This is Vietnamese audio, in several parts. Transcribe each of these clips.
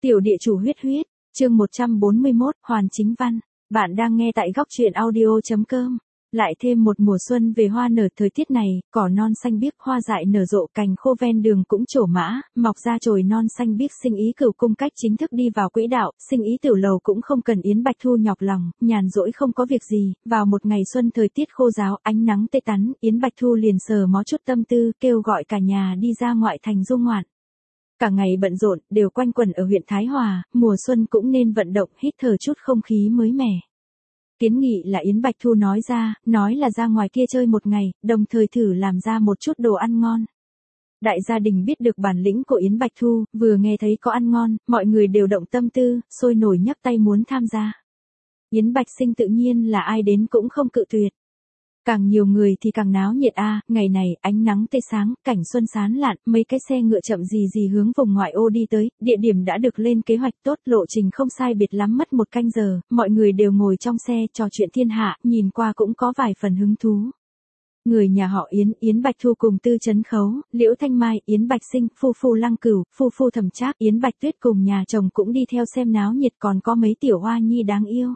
Tiểu địa chủ huyết huyết, chương 141, Hoàn Chính Văn. Bạn đang nghe tại góc truyện audio.com. Lại thêm một mùa xuân về hoa nở, thời tiết này, cỏ non xanh biếc hoa dại nở rộ, cành khô ven đường cũng trổ mã, mọc ra chồi non xanh biếc. Sinh ý Cửu Cung cách chính thức đi vào quỹ đạo, sinh ý tiểu lầu cũng không cần Yến Bạch Thu nhọc lòng, nhàn rỗi không có việc gì, vào một ngày xuân thời tiết khô ráo, ánh nắng tê tắn, Yến Bạch Thu liền sờ mó chút tâm tư, kêu gọi cả nhà đi ra ngoại thành du ngoạn. Cả ngày bận rộn, đều quanh quẩn ở huyện Thái Hòa, mùa xuân cũng nên vận động, hít thở chút không khí mới mẻ. Kiến nghị là Yến Bạch Thu nói là ra ngoài kia chơi một ngày, đồng thời thử làm ra một chút đồ ăn ngon. Đại gia đình biết được bản lĩnh của Yến Bạch Thu, vừa nghe thấy có ăn ngon, mọi người đều động tâm tư, sôi nổi nhấc tay muốn tham gia. Yến Bạch Sinh tự nhiên là ai đến cũng không cự tuyệt. Càng nhiều người thì càng náo nhiệt ngày này, ánh nắng tê sáng, cảnh xuân sán lạn, mấy cái xe ngựa chậm gì hướng vùng ngoại ô đi tới, địa điểm đã được lên kế hoạch tốt, lộ trình không sai biệt lắm mất 1 canh giờ, mọi người đều ngồi trong xe trò chuyện thiên hạ, nhìn qua cũng có vài phần hứng thú. Người nhà họ Yến Bạch Thu cùng Tư Chấn Khấu, Liễu Thanh Mai, Yến Bạch Sinh, phu Lăng Cửu, phu Thẩm Trác, Yến Bạch Tuyết cùng nhà chồng cũng đi theo xem náo nhiệt, còn có mấy tiểu hoa nhi đáng yêu.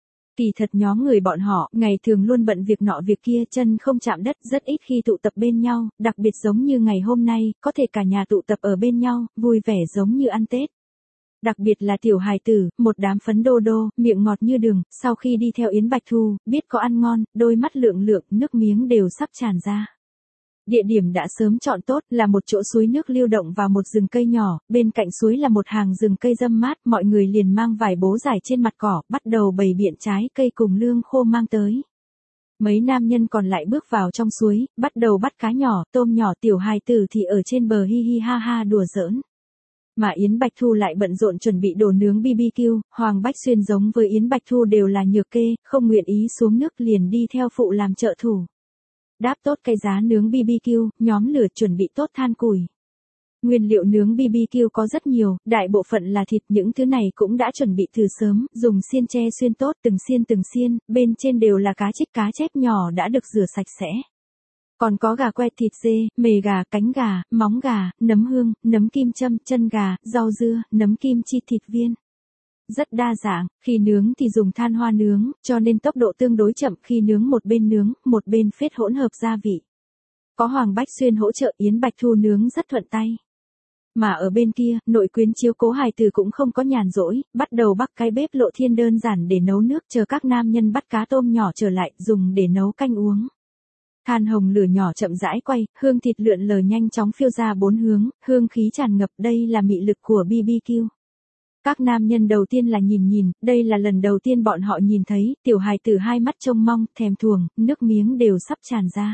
Kỳ thật nhóm người bọn họ, ngày thường luôn bận việc nọ việc kia, chân không chạm đất, rất ít khi tụ tập bên nhau, đặc biệt giống như ngày hôm nay, có thể cả nhà tụ tập ở bên nhau, vui vẻ giống như ăn Tết. Đặc biệt là tiểu hài tử, một đám phấn đô đô, miệng ngọt như đường, sau khi đi theo Yến Bạch Thu, biết có ăn ngon, đôi mắt lượng, nước miếng đều sắp tràn ra. Địa điểm đã sớm chọn tốt, là một chỗ suối nước lưu động vào một rừng cây nhỏ, bên cạnh suối là một hàng rừng cây râm mát, mọi người liền mang vải bố rải trên mặt cỏ, bắt đầu bày biện trái cây cùng lương khô mang tới. Mấy nam nhân còn lại bước vào trong suối, bắt đầu bắt cá nhỏ, tôm nhỏ, tiểu hài tử thì ở trên bờ hi hi ha ha đùa giỡn. Mà Yến Bạch Thu lại bận rộn chuẩn bị đồ nướng BBQ, Hoàng Bách Xuyên giống với Yến Bạch Thu đều là nhược kê, không nguyện ý xuống nước liền đi theo phụ làm trợ thủ. Đáp tốt cây giá nướng BBQ, nhóm lửa chuẩn bị tốt than củi. Nguyên liệu nướng BBQ có rất nhiều, đại bộ phận là thịt, những thứ này cũng đã chuẩn bị từ sớm, dùng xiên tre xuyên tốt từng xiên, bên trên đều là cá trích cá chép nhỏ đã được rửa sạch sẽ. Còn có gà que, thịt dê, mề gà, cánh gà, móng gà, nấm hương, nấm kim châm, chân gà, rau dưa, nấm kim chi, thịt viên. Rất đa dạng, khi nướng thì dùng than hoa nướng, cho nên tốc độ tương đối chậm, khi nướng một bên phết hỗn hợp gia vị. Có Hoàng Bách Xuyên hỗ trợ, Yến Bạch Thu nướng rất thuận tay. Mà ở bên kia, nội quyến chiếu cố hài tử cũng không có nhàn rỗi, bắt đầu bắc cái bếp lộ thiên đơn giản để nấu nước, chờ các nam nhân bắt cá tôm nhỏ trở lại, dùng để nấu canh uống. Than hồng lửa nhỏ chậm rãi quay, hương thịt lượn lờ nhanh chóng phiêu ra 4 hướng, hương khí tràn ngập, đây là mị lực của BBQ. Các nam nhân đầu tiên là nhìn, đây là lần đầu tiên bọn họ nhìn thấy, tiểu hài tử hai mắt trông mong, thèm thuồng, nước miếng đều sắp tràn ra.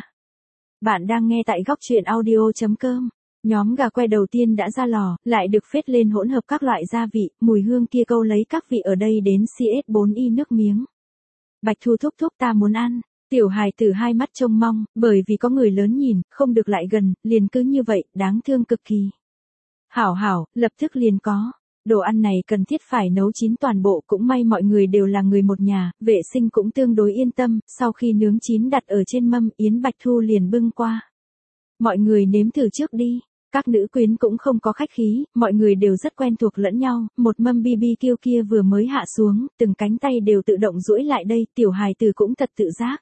Bạn đang nghe tại góc truyện audio.com. Nhóm gà que đầu tiên đã ra lò, lại được phết lên hỗn hợp các loại gia vị, mùi hương kia câu lấy các vị ở đây đến CS4Y nước miếng. Bạch Thu thúc ta muốn ăn. Tiểu hài tử hai mắt trông mong, bởi vì có người lớn nhìn, không được lại gần, liền cứ như vậy, đáng thương cực kỳ. Hảo, lập tức liền có. Đồ ăn này cần thiết phải nấu chín toàn bộ, cũng may mọi người đều là người một nhà, vệ sinh cũng tương đối yên tâm, sau khi nướng chín đặt ở trên mâm, Yến Bạch Thu liền bưng qua. Mọi người nếm thử trước đi. Các nữ quyến cũng không có khách khí, mọi người đều rất quen thuộc lẫn nhau, một mâm BBQ kia vừa mới hạ xuống, từng cánh tay đều tự động duỗi lại đây, tiểu hài tử cũng thật tự giác.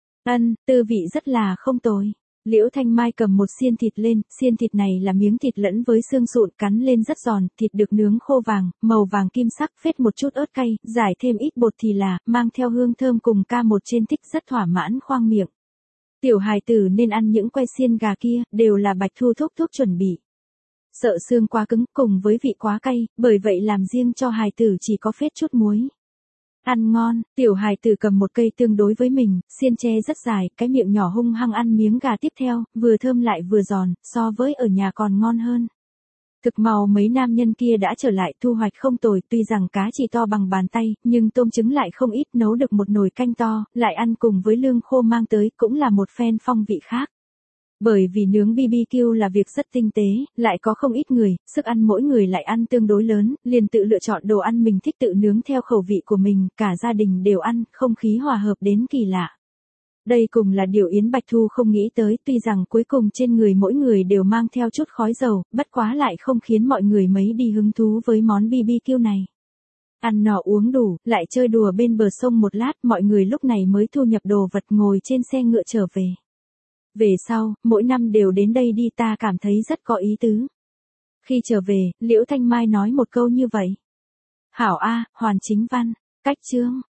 Tư vị rất là không tồi. Liễu Thanh Mai cầm một xiên thịt lên, xiên thịt này là miếng thịt lẫn với xương sụn, cắn lên rất giòn, thịt được nướng khô vàng, màu vàng kim sắc, phết một chút ớt cay, rải thêm ít bột thì là, mang theo hương thơm cùng ca một trên thích, rất thỏa mãn khoang miệng. Tiểu hài tử nên ăn những que xiên gà kia, đều là Bạch Thu thúc chuẩn bị. Sợ xương quá cứng, cùng với vị quá cay, bởi vậy làm riêng cho hài tử chỉ có phết chút muối. Ăn ngon, tiểu hài tử cầm một cây tương đối với mình, xiên tre rất dài, cái miệng nhỏ hung hăng ăn miếng gà tiếp theo, vừa thơm lại vừa giòn, so với ở nhà còn ngon hơn. Thực mau mấy nam nhân kia đã trở lại, thu hoạch không tồi, tuy rằng cá chỉ to bằng bàn tay, nhưng tôm trứng lại không ít, nấu được một nồi canh to, lại ăn cùng với lương khô mang tới, cũng là một phen phong vị khác. Bởi vì nướng BBQ là việc rất tinh tế, lại có không ít người, sức ăn mỗi người lại ăn tương đối lớn, liền tự lựa chọn đồ ăn mình thích tự nướng theo khẩu vị của mình, cả gia đình đều ăn, không khí hòa hợp đến kỳ lạ. Đây cùng là điều Yến Bạch Thu không nghĩ tới, tuy rằng cuối cùng trên người mỗi người đều mang theo chút khói dầu, bất quá lại không khiến mọi người mấy đi hứng thú với món BBQ này. Ăn no uống đủ, lại chơi đùa bên bờ sông một lát, mọi người lúc này mới thu nhập đồ vật ngồi trên xe ngựa trở về. Về sau, mỗi năm đều đến đây đi, ta cảm thấy rất có ý tứ. Khi trở về, Liễu Thanh Mai nói một câu như vậy. Hảo A, Hoàn Chính Văn, cách chương.